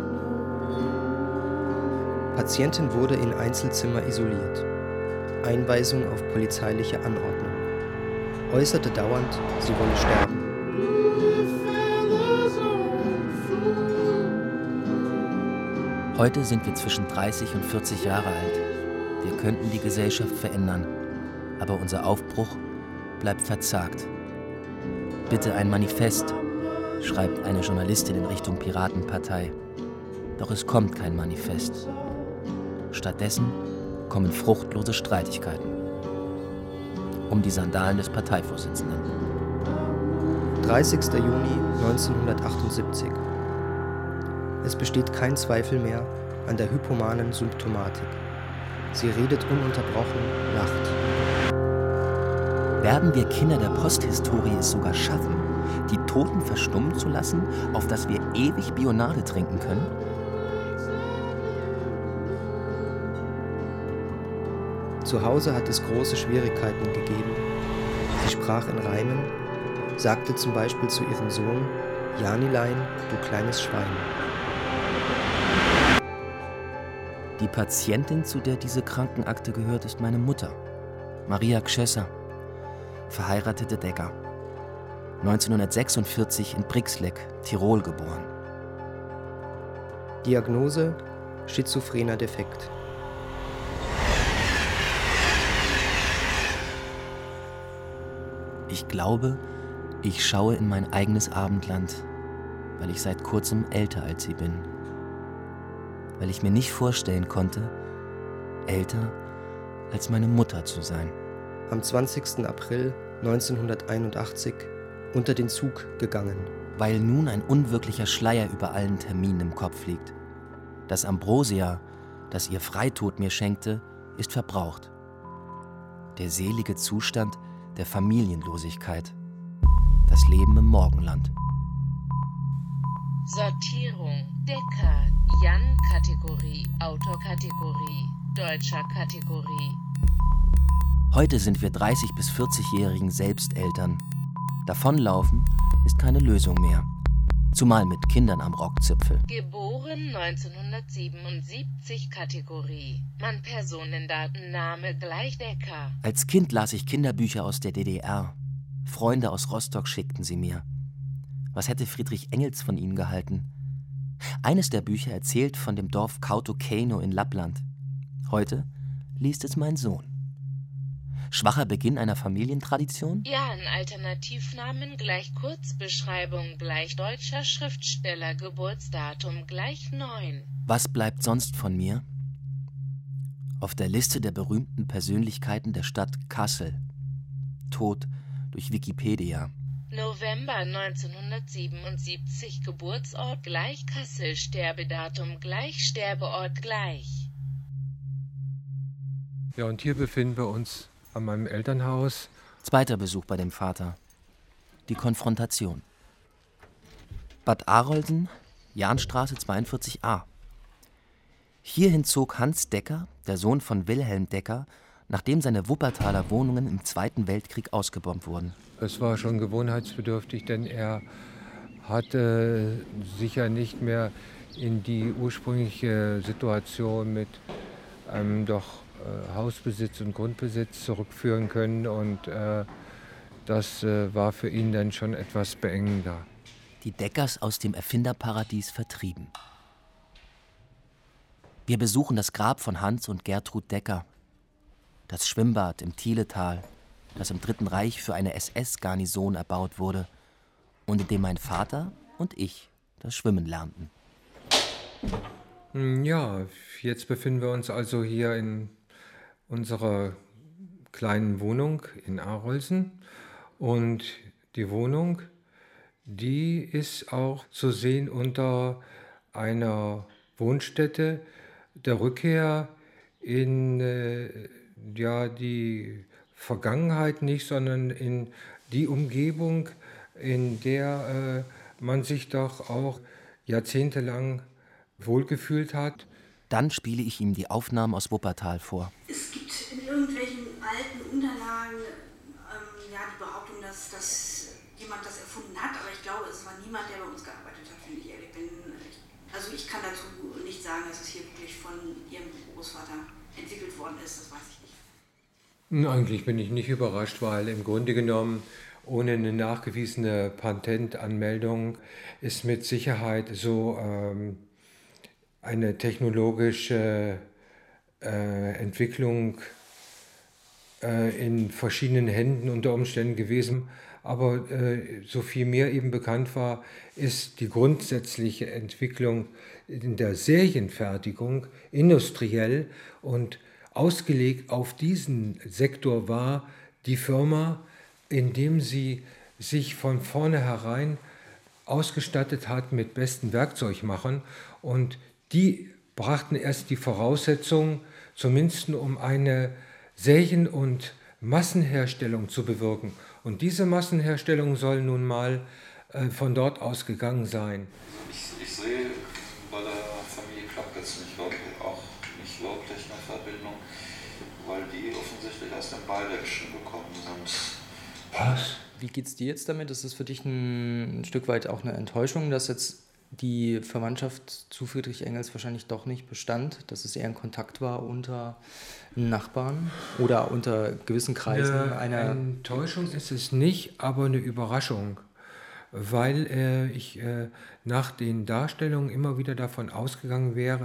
Patientin wurde in Einzelzimmer isoliert. Einweisung auf polizeiliche Anordnung. Äußerte dauernd, sie wolle sterben. Heute sind wir zwischen dreißig und vierzig Jahre alt. Wir könnten die Gesellschaft verändern, aber unser Aufbruch bleibt verzagt. Bitte ein Manifest, schreibt eine Journalistin in Richtung Piratenpartei. Doch es kommt kein Manifest. Stattdessen kommen fruchtlose Streitigkeiten um die Sandalen des Parteivorsitzenden. dreißigster Juni neunzehnhundertachtundsiebzig. Es besteht kein Zweifel mehr an der hypomanen Symptomatik. Sie redet ununterbrochen, lacht. Werden wir Kinder der Posthistorie es sogar schaffen, die Toten verstummen zu lassen, auf dass wir ewig Bionade trinken können? Zu Hause hat es große Schwierigkeiten gegeben. Sie sprach in Reimen, sagte zum Beispiel zu ihrem Sohn, Janilein, du kleines Schwein. Die Patientin, zu der diese Krankenakte gehört, ist meine Mutter, Maria Gschösser, verheiratete Decker. neunzehnhundertsechsundvierzig in Brixleck, Tirol geboren. Diagnose: schizophrener Defekt. Ich glaube, ich schaue in mein eigenes Abendland, weil ich seit kurzem älter als sie bin. Weil ich mir nicht vorstellen konnte, älter als meine Mutter zu sein. Am zwanzigsten April neunzehnhunderteinundachtzig unter den Zug gegangen. Weil nun ein unwirklicher Schleier über allen Terminen im Kopf liegt. Das Ambrosia, das ihr Freitod mir schenkte, ist verbraucht. Der selige Zustand der Familienlosigkeit. Das Leben im Morgenland. Sortierung. Decker. Jan-Kategorie. Autorkategorie. Deutscher Kategorie. Heute sind wir dreißig- bis vierzigjährigen Selbsteltern. Davonlaufen ist keine Lösung mehr. Zumal mit Kindern am Rockzipfel. Geboren neunzehnhundertsiebenundsiebzig Kategorie. Mann, Personendatenname gleich Decker. Als Kind las ich Kinderbücher aus der D D R. Freunde aus Rostock schickten sie mir. Was hätte Friedrich Engels von ihnen gehalten? Eines der Bücher erzählt von dem Dorf Kautokeino in Lappland. Heute liest es mein Sohn. Schwacher Beginn einer Familientradition? Ja, ein Alternativnamen gleich Kurzbeschreibung gleich deutscher Schriftsteller, Geburtsdatum gleich neun. Was bleibt sonst von mir? Auf der Liste der berühmten Persönlichkeiten der Stadt Kassel. Tod durch Wikipedia. November neunzehnhundertsiebenundsiebzig, Geburtsort gleich Kassel, Sterbedatum gleich Sterbeort gleich. Ja, und hier befinden wir uns an meinem Elternhaus. Zweiter Besuch bei dem Vater. Die Konfrontation. Bad Arolsen, Jahnstraße zweiundvierzig a. Hierhin zog Hans Decker, der Sohn von Wilhelm Decker, nachdem seine Wuppertaler Wohnungen im Zweiten Weltkrieg ausgebombt wurden. Es war schon gewohnheitsbedürftig, denn er hatte sich ja nicht mehr in die ursprüngliche Situation mit einem doch äh, Hausbesitz und Grundbesitz zurückführen können. Und äh, das äh, war für ihn dann schon etwas beengender. Die Deckers aus dem Erfinderparadies vertrieben. Wir besuchen das Grab von Hans und Gertrud Decker, das Schwimmbad im Thieletal, das im Dritten Reich für eine S S-Garnison erbaut wurde und in dem mein Vater und ich das Schwimmen lernten. Ja, jetzt befinden wir uns also hier in unserer kleinen Wohnung in Arolsen. Und die Wohnung, die ist auch zu sehen unter einer Wohnstätte der Rückkehr in äh, ja, die Vergangenheit nicht, sondern in die Umgebung, in der äh, man sich doch auch jahrzehntelang wohlgefühlt hat. Dann spiele ich ihm die Aufnahmen aus Wuppertal vor. Es gibt in irgendwelchen alten Unterlagen ähm, ja, die Behauptung, dass, dass jemand das erfunden hat, aber ich glaube, es war niemand, der bei uns gearbeitet hat, wenn ich ehrlich bin. Also ich kann dazu nicht sagen, dass es hier wirklich von Ihrem Großvater entwickelt worden ist, das weiß ich nicht. Eigentlich bin ich nicht überrascht, weil im Grunde genommen ohne eine nachgewiesene Patentanmeldung ist mit Sicherheit so ähm, eine technologische äh, Entwicklung äh, in verschiedenen Händen unter Umständen gewesen. Aber äh, so viel mir eben bekannt war, ist die grundsätzliche Entwicklung in der Serienfertigung industriell und ausgelegt auf diesen Sektor war die Firma, indem sie sich von vornherein ausgestattet hat mit besten Werkzeugmachern. Und die brachten erst die Voraussetzungen, zumindest um eine Serien- und Massenherstellung zu bewirken. Und diese Massenherstellung soll nun mal äh, von dort ausgegangen sein. Ich, ich sehe bei der Familie Klapp jetzt nicht wirklich, auch nicht wirklich eine Verbindung, weil die offensichtlich aus dem Bayeckschen gekommen sind. Was? Wie geht's dir jetzt damit? Ist das für dich ein, ein Stück weit auch eine Enttäuschung, dass jetzt die Verwandtschaft zu Friedrich Engels wahrscheinlich doch nicht bestand, dass es eher ein Kontakt war unter Nachbarn oder unter gewissen Kreisen? Eine einer Enttäuschung ist es nicht, aber eine Überraschung, weil äh, ich äh, nach den Darstellungen immer wieder davon ausgegangen wäre,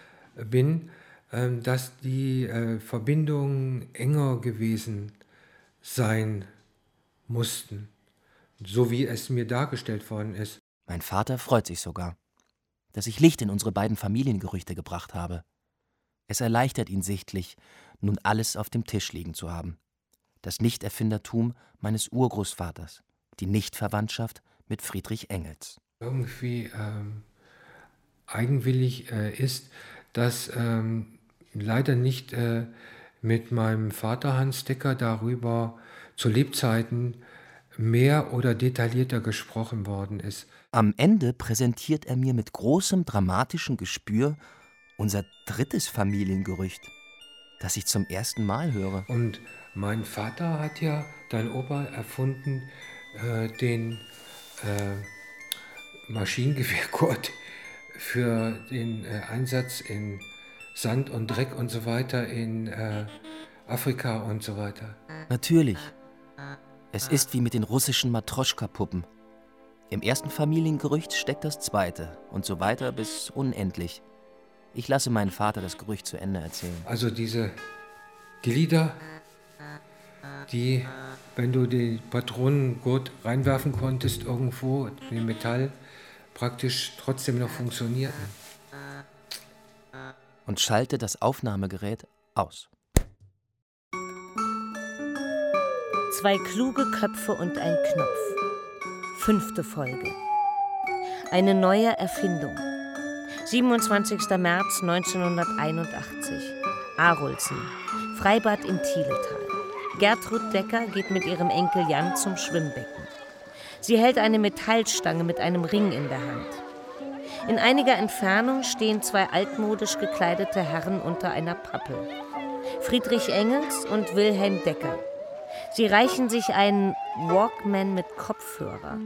bin, äh, dass die äh, Verbindungen enger gewesen sein mussten, so wie es mir dargestellt worden ist. Mein Vater freut sich sogar, dass ich Licht in unsere beiden Familiengerüchte gebracht habe. Es erleichtert ihn sichtlich, nun alles auf dem Tisch liegen zu haben. Das Nichterfindertum meines Urgroßvaters, die Nichtverwandtschaft mit Friedrich Engels. Irgendwie ähm, eigenwillig äh, ist, dass ähm, leider nicht äh, mit meinem Vater Hans Decker darüber zu Lebzeiten mehr oder detaillierter gesprochen worden ist. Am Ende präsentiert er mir mit großem dramatischen Gespür unser drittes Familiengerücht, das ich zum ersten Mal höre. Und mein Vater hat ja, dein Opa, erfunden äh, den äh, Maschinengewehrgurt für den äh, Einsatz in Sand und Dreck und so weiter in äh, Afrika und so weiter. Natürlich. Es ist wie mit den russischen Matroschka-Puppen. Im ersten Familiengerücht steckt das zweite und so weiter bis unendlich. Ich lasse meinen Vater das Gerücht zu Ende erzählen. Also diese Glieder, die, wenn du den Patronengurt reinwerfen konntest irgendwo, den Metall, praktisch trotzdem noch funktionierten. Und schalte das Aufnahmegerät aus. Zwei kluge Köpfe und ein Knopf. Fünfte Folge. Eine neue Erfindung. siebenundzwanzigster März neunzehnhunderteinundachtzig. Arolsen. Freibad im Thieletal. Gertrud Decker geht mit ihrem Enkel Jan zum Schwimmbecken. Sie hält eine Metallstange mit einem Ring in der Hand. In einiger Entfernung stehen zwei altmodisch gekleidete Herren unter einer Pappel. Friedrich Engels und Wilhelm Decker. Sie reichen sich einen Walkman mit Kopfhörer.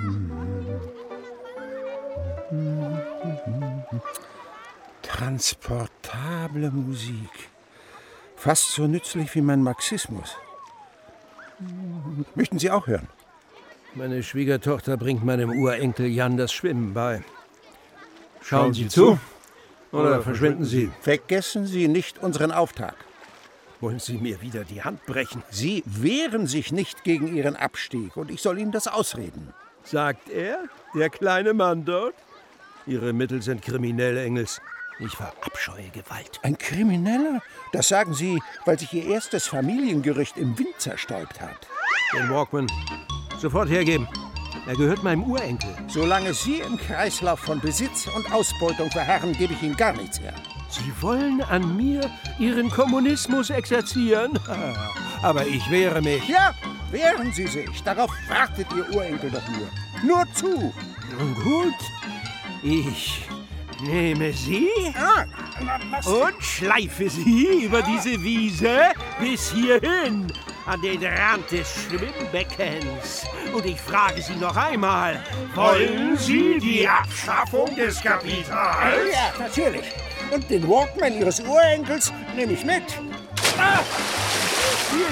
Transportable Musik. Fast so nützlich wie mein Marxismus. Möchten Sie auch hören? Meine Schwiegertochter bringt meinem Urenkel Jan das Schwimmen bei. Schauen Sie zu oder verschwinden Sie. Vergessen Sie nicht unseren Auftrag. Wollen Sie mir wieder die Hand brechen? Sie wehren sich nicht gegen Ihren Abstieg und ich soll Ihnen das ausreden. Sagt er, der kleine Mann dort? Ihre Mittel sind kriminell, Engels. Ich verabscheue Gewalt. Ein Krimineller? Das sagen Sie, weil sich Ihr erstes Familiengerücht im Wind zerstäubt hat. Den Walkman sofort hergeben. Er gehört meinem Urenkel. Solange Sie im Kreislauf von Besitz und Ausbeutung verharren, gebe ich Ihnen gar nichts her. Sie wollen an mir Ihren Kommunismus exerzieren? Aber ich wehre mich. Ja, wehren Sie sich. Darauf wartet Ihr Urenkel doch nur. Nur zu. Nun gut, ich nehme Sie ah, und schleife Sie über diese Wiese bis hierhin an den Rand des Schwimmbeckens. Und ich frage Sie noch einmal, wollen Sie die Abschaffung des Kapitals? Ja, natürlich. Und den Walkman Ihres Urenkels nehme ich mit. Ah, viel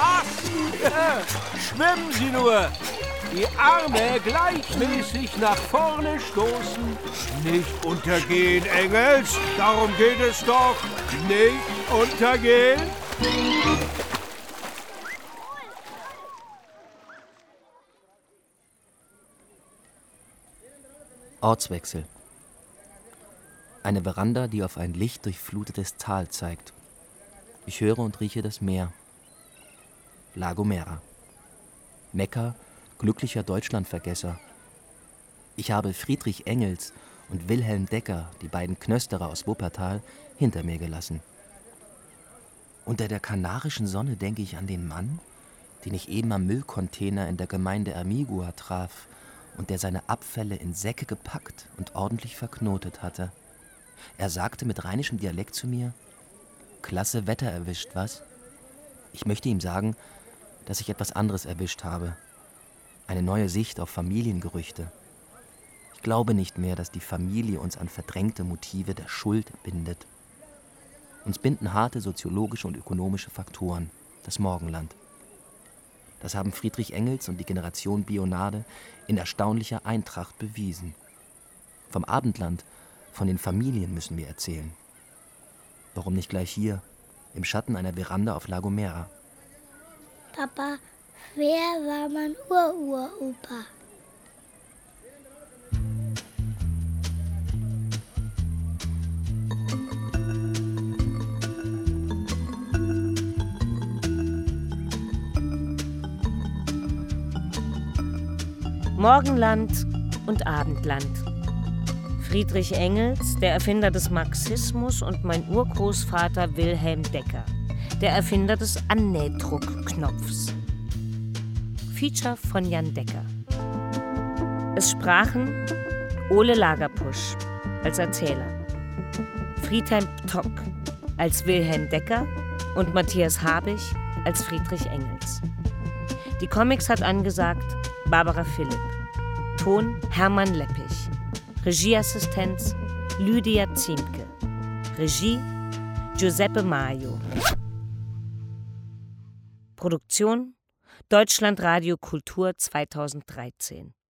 Spaß! Schwimmen Sie nur! Die Arme gleichmäßig nach vorne stoßen. Nicht untergehen, Engels. Darum geht es doch. Nicht untergehen. Ortswechsel. Eine Veranda, die auf ein lichtdurchflutetes Tal zeigt. Ich höre und rieche das Meer. La Gomera. Mekka glücklicher Deutschlandvergesser. Ich habe Friedrich Engels und Wilhelm Decker, die beiden Knösterer aus Wuppertal, hinter mir gelassen. Unter der kanarischen Sonne denke ich an den Mann, den ich eben am Müllcontainer in der Gemeinde Ermigua traf und der seine Abfälle in Säcke gepackt und ordentlich verknotet hatte. Er sagte mit rheinischem Dialekt zu mir: Klasse Wetter erwischt, was? Ich möchte ihm sagen, dass ich etwas anderes erwischt habe. Eine neue Sicht auf Familiengerüchte. Ich glaube nicht mehr, dass die Familie uns an verdrängte Motive der Schuld bindet. Uns binden harte soziologische und ökonomische Faktoren, das Morgenland. Das haben Friedrich Engels und die Generation Bionade in erstaunlicher Eintracht bewiesen. Vom Abendland, von den Familien müssen wir erzählen. Warum nicht gleich hier, im Schatten einer Veranda auf La Gomera? Papa, wer war mein Ur-Ur-Opa? Morgenland und Abendland. Friedrich Engels, der Erfinder des Marxismus, und mein Urgroßvater Wilhelm Decker, der Erfinder des Annähdruckknopfs. Feature von Jan Decker. Es sprachen Ole Lagerpusch als Erzähler, Friedhelm Ptock als Wilhelm Decker und Matthias Habich als Friedrich Engels. Die Comics hat angesagt Barbara Philipp. Ton Hermann Leppich. Regieassistenz Lydia Ziemke. Regie Giuseppe Maio. Produktion Deutschlandradio Kultur zweitausenddreizehn.